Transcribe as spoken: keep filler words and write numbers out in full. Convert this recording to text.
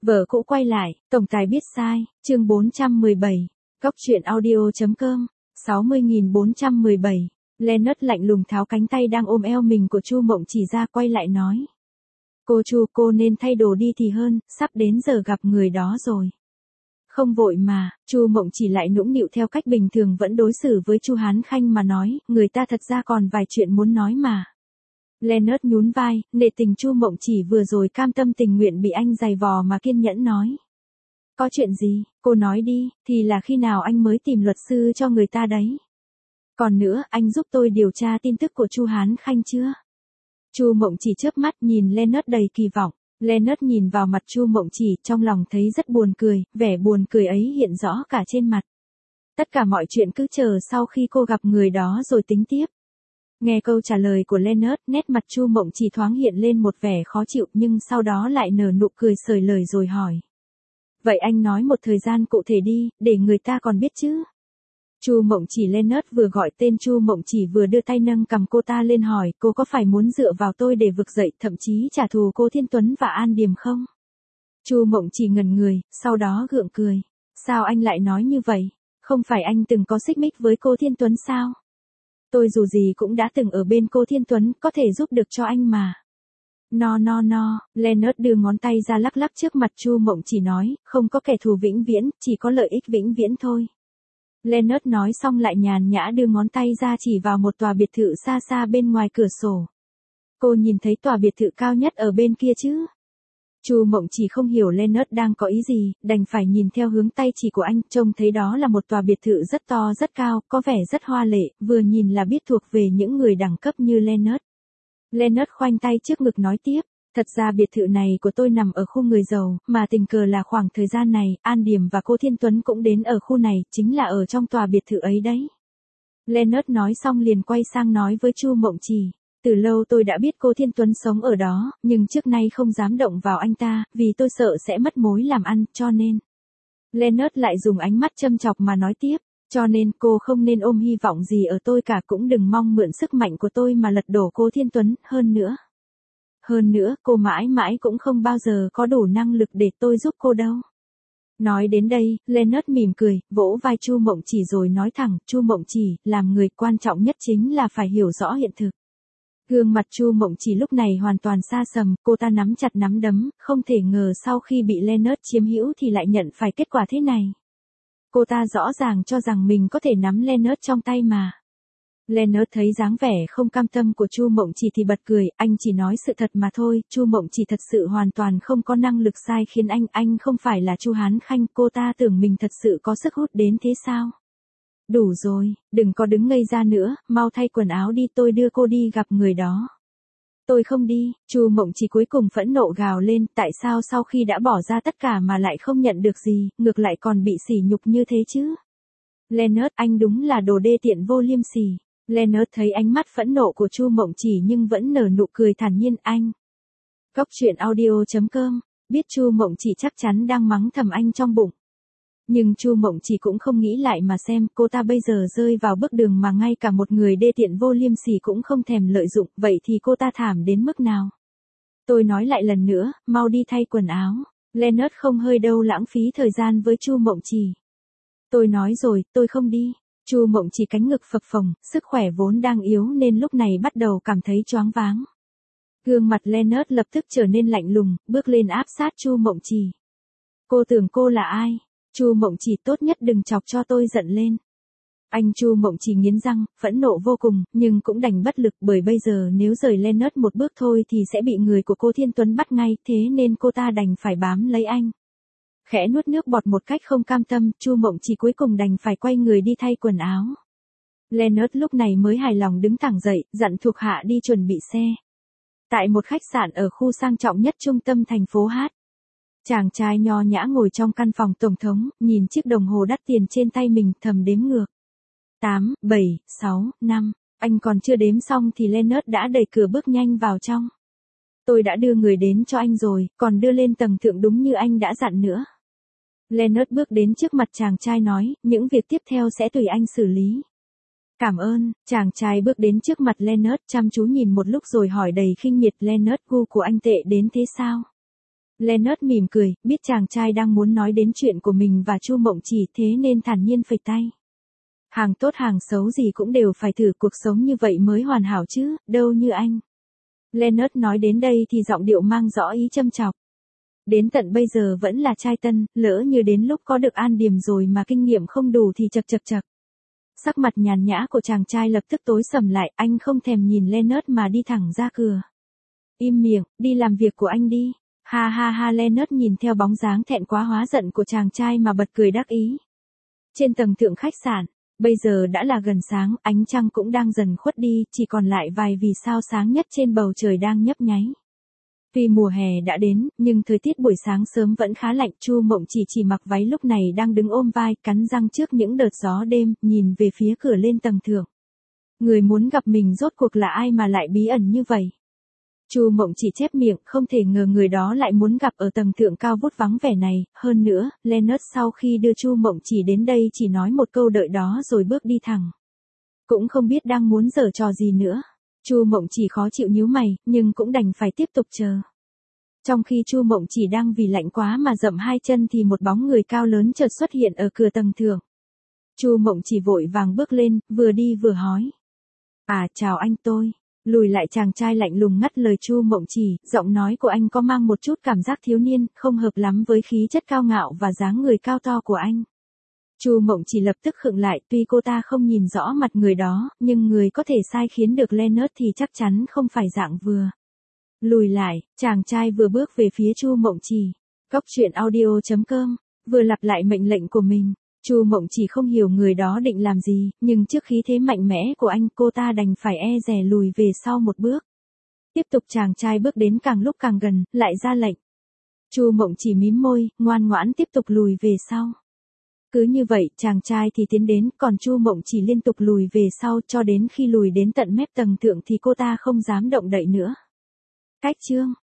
Vợ cũ quay lại, tổng tài biết sai, chương bốn trăm mười bảy. Góc truyện audio.com, sáu mươi nghìn bốn trăm mười bảy. Leonard lạnh lùng tháo cánh tay đang ôm eo mình của Chu Mộng Chỉ ra, quay lại nói. Cô Chu, cô nên thay đồ đi thì hơn, sắp đến giờ gặp người đó rồi. Không vội mà, Chu Mộng Chỉ lại nũng nịu theo cách bình thường vẫn đối xử với Chu Hán Khanh mà nói, người ta thật ra còn vài chuyện muốn nói mà. Leonard nhún vai, nể tình Chu Mộng Chỉ vừa rồi cam tâm tình nguyện bị anh giày vò mà kiên nhẫn nói. Có chuyện gì, cô nói đi, thì là khi nào anh mới tìm luật sư cho người ta đấy. Còn nữa, anh giúp tôi điều tra tin tức của Chu Hán Khanh chưa? Chu Mộng Chỉ chớp mắt nhìn Leonard đầy kỳ vọng. Leonard nhìn vào mặt Chu Mộng Chỉ, trong lòng thấy rất buồn cười, vẻ buồn cười ấy hiện rõ cả trên mặt. Tất cả mọi chuyện cứ chờ sau khi cô gặp người đó rồi tính tiếp. Nghe câu trả lời của Leonard, nét mặt Chu Mộng Chỉ thoáng hiện lên một vẻ khó chịu, nhưng sau đó lại nở nụ cười sởi lời rồi hỏi. Vậy anh nói một thời gian cụ thể đi, để người ta còn biết chứ. Chu Mộng Chỉ. Leonard vừa gọi tên Chu Mộng Chỉ vừa đưa tay nâng cầm cô ta lên hỏi, cô có phải muốn dựa vào tôi để vực dậy, thậm chí trả thù cô Thiên Tuấn và An Điềm không? Chu Mộng Chỉ ngẩn người, sau đó gượng cười. Sao anh lại nói như vậy? Không phải anh từng có xích mích với cô Thiên Tuấn sao? Tôi dù gì cũng đã từng ở bên cô Thiên Tuấn, có thể giúp được cho anh mà. No no no, Leonard đưa ngón tay ra lắc lắc trước mặt Chu Mộng Chỉ nói, không có kẻ thù vĩnh viễn, chỉ có lợi ích vĩnh viễn thôi. Leonard nói xong lại nhàn nhã đưa ngón tay ra chỉ vào một tòa biệt thự xa xa bên ngoài cửa sổ. Cô nhìn thấy tòa biệt thự cao nhất ở bên kia chứ? Chu Mộng Chỉ không hiểu Leonard đang có ý gì, đành phải nhìn theo hướng tay chỉ của anh, trông thấy đó là một tòa biệt thự rất to rất cao, có vẻ rất hoa lệ, vừa nhìn là biết thuộc về những người đẳng cấp như Leonard. Leonard khoanh tay trước ngực nói tiếp, thật ra biệt thự này của tôi nằm ở khu người giàu, mà tình cờ là khoảng thời gian này, An Điềm và cô Thiên Tuấn cũng đến ở khu này, chính là ở trong tòa biệt thự ấy đấy. Leonard nói xong liền quay sang nói với Chu Mộng Chỉ, từ lâu tôi đã biết cô Thiên Tuấn sống ở đó, nhưng trước nay không dám động vào anh ta, vì tôi sợ sẽ mất mối làm ăn, cho nên. Leonard lại dùng ánh mắt châm chọc mà nói tiếp, cho nên cô không nên ôm hy vọng gì ở tôi cả, cũng đừng mong mượn sức mạnh của tôi mà lật đổ cô Thiên Tuấn, hơn nữa. Hơn nữa, cô mãi mãi cũng không bao giờ có đủ năng lực để tôi giúp cô đâu. Nói đến đây, Leonard mỉm cười, vỗ vai Chu Mộng Chỉ rồi nói thẳng, Chu Mộng Chỉ, làm người quan trọng nhất chính là phải hiểu rõ hiện thực. Gương mặt Chu Mộng Chỉ lúc này hoàn toàn sa sầm, cô ta nắm chặt nắm đấm, không thể ngờ sau khi bị Leonard chiếm hữu thì lại nhận phải kết quả thế này. Cô ta rõ ràng cho rằng mình có thể nắm Leonard trong tay mà. Leonard thấy dáng vẻ không cam tâm của Chu Mộng Chỉ thì bật cười, anh chỉ nói sự thật mà thôi, Chu Mộng Chỉ thật sự hoàn toàn không có năng lực sai khiến anh, anh không phải là Chu Hán Khanh, cô ta tưởng mình thật sự có sức hút đến thế sao? Đủ rồi, đừng có đứng ngây ra nữa, mau thay quần áo đi, tôi đưa cô đi gặp người đó. Tôi không đi, Chu Mộng Chỉ cuối cùng phẫn nộ gào lên, tại sao sau khi đã bỏ ra tất cả mà lại không nhận được gì, ngược lại còn bị sỉ nhục như thế chứ? Leonard, anh đúng là đồ đê tiện vô liêm sỉ. Leonard thấy ánh mắt phẫn nộ của Chu Mộng Chỉ nhưng vẫn nở nụ cười thản nhiên, anh. Góc truyện audio.com, biết Chu Mộng Chỉ chắc chắn đang mắng thầm anh trong bụng. Nhưng Chu Mộng Chỉ cũng không nghĩ lại mà xem, cô ta bây giờ rơi vào bước đường mà ngay cả một người đê tiện vô liêm sỉ cũng không thèm lợi dụng, vậy thì cô ta thảm đến mức nào? Tôi nói lại lần nữa, mau đi thay quần áo. Leonard không hơi đâu lãng phí thời gian với Chu Mộng Chỉ. Tôi nói rồi, tôi không đi. Chu Mộng Chỉ cánh ngực phập phồng, sức khỏe vốn đang yếu nên lúc này bắt đầu cảm thấy choáng váng. Gương mặt Leonard lập tức trở nên lạnh lùng, bước lên áp sát Chu Mộng Chỉ. Cô tưởng cô là ai? Chu Mộng Chỉ, tốt nhất đừng chọc cho tôi giận lên. Anh Chu Mộng Chỉ nghiến răng, phẫn nộ vô cùng, nhưng cũng đành bất lực, bởi bây giờ nếu rời Leonard một bước thôi thì sẽ bị người của cô Thiên Tuấn bắt ngay, thế nên cô ta đành phải bám lấy anh. Khẽ nuốt nước bọt một cách không cam tâm, Chu Mộng Chỉ cuối cùng đành phải quay người đi thay quần áo. Leonard lúc này mới hài lòng đứng thẳng dậy, dặn thuộc hạ đi chuẩn bị xe. Tại một khách sạn ở khu sang trọng nhất trung tâm thành phố Hát. Chàng trai nho nhã ngồi trong căn phòng tổng thống, nhìn chiếc đồng hồ đắt tiền trên tay mình, thầm đếm ngược. tám, bảy, sáu, năm, anh còn chưa đếm xong thì Leonard đã đẩy cửa bước nhanh vào trong. Tôi đã đưa người đến cho anh rồi, còn đưa lên tầng thượng đúng như anh đã dặn nữa. Leonard bước đến trước mặt chàng trai nói, những việc tiếp theo sẽ tùy anh xử lý. Cảm ơn, chàng trai bước đến trước mặt Leonard chăm chú nhìn một lúc rồi hỏi đầy khinh miệt, Leonard, gu của anh tệ đến thế sao? Leonard mỉm cười, biết chàng trai đang muốn nói đến chuyện của mình và Chu Mộng Chỉ, thế nên thản nhiên phẩy tay. Hàng tốt hàng xấu gì cũng đều phải thử, cuộc sống như vậy mới hoàn hảo chứ, đâu như anh. Leonard nói đến đây thì giọng điệu mang rõ ý châm chọc. Đến tận bây giờ vẫn là trai tân, lỡ như đến lúc có được an điểm rồi mà kinh nghiệm không đủ thì chật chật chật. Sắc mặt nhàn nhã của chàng trai lập tức tối sầm lại, anh không thèm nhìn Leonard mà đi thẳng ra cửa. Im miệng, đi làm việc của anh đi. Ha ha ha, Leonard nhìn theo bóng dáng thẹn quá hóa giận của chàng trai mà bật cười đắc ý. Trên tầng thượng khách sạn, bây giờ đã là gần sáng, ánh trăng cũng đang dần khuất đi, chỉ còn lại vài vì sao sáng nhất trên bầu trời đang nhấp nháy. Tuy mùa hè đã đến, nhưng thời tiết buổi sáng sớm vẫn khá lạnh. Chu Mộng Chỉ chỉ mặc váy lúc này đang đứng ôm vai, cắn răng trước những đợt gió đêm, nhìn về phía cửa lên tầng thượng. Người muốn gặp mình rốt cuộc là ai mà lại bí ẩn như vậy? Chu Mộng Chỉ chép miệng, không thể ngờ người đó lại muốn gặp ở tầng thượng cao vút vắng vẻ này. Hơn nữa, Leonard sau khi đưa Chu Mộng Chỉ đến đây chỉ nói một câu đợi đó rồi bước đi thẳng. Cũng không biết đang muốn giở trò gì nữa. Chu Mộng Chỉ khó chịu nhíu mày, nhưng cũng đành phải tiếp tục chờ. Trong khi Chu Mộng Chỉ đang vì lạnh quá mà dậm hai chân thì một bóng người cao lớn chợt xuất hiện ở cửa tầng thượng. Chu Mộng Chỉ vội vàng bước lên, vừa đi vừa hỏi. À, chào anh tôi. Lùi lại, chàng trai lạnh lùng ngắt lời Chu Mộng Chỉ, giọng nói của anh có mang một chút cảm giác thiếu niên, không hợp lắm với khí chất cao ngạo và dáng người cao to của anh. Chu Mộng Chỉ lập tức khựng lại, tuy cô ta không nhìn rõ mặt người đó, nhưng người có thể sai khiến được Leonard thì chắc chắn không phải dạng vừa. Lùi lại, chàng trai vừa bước về phía Chu Mộng Chỉ. Cóc truyện audio chấm com, vừa lặp lại mệnh lệnh của mình. Chu Mộng Chỉ không hiểu người đó định làm gì, nhưng trước khí thế mạnh mẽ của anh, cô ta đành phải e dè lùi về sau một bước. Tiếp tục, chàng trai bước đến càng lúc càng gần, lại ra lệnh. Chu Mộng Chỉ mím môi, ngoan ngoãn tiếp tục lùi về sau. Cứ như vậy, chàng trai thì tiến đến, còn Chu Mộng Chỉ liên tục lùi về sau cho đến khi lùi đến tận mép tầng thượng thì cô ta không dám động đậy nữa. Cách chương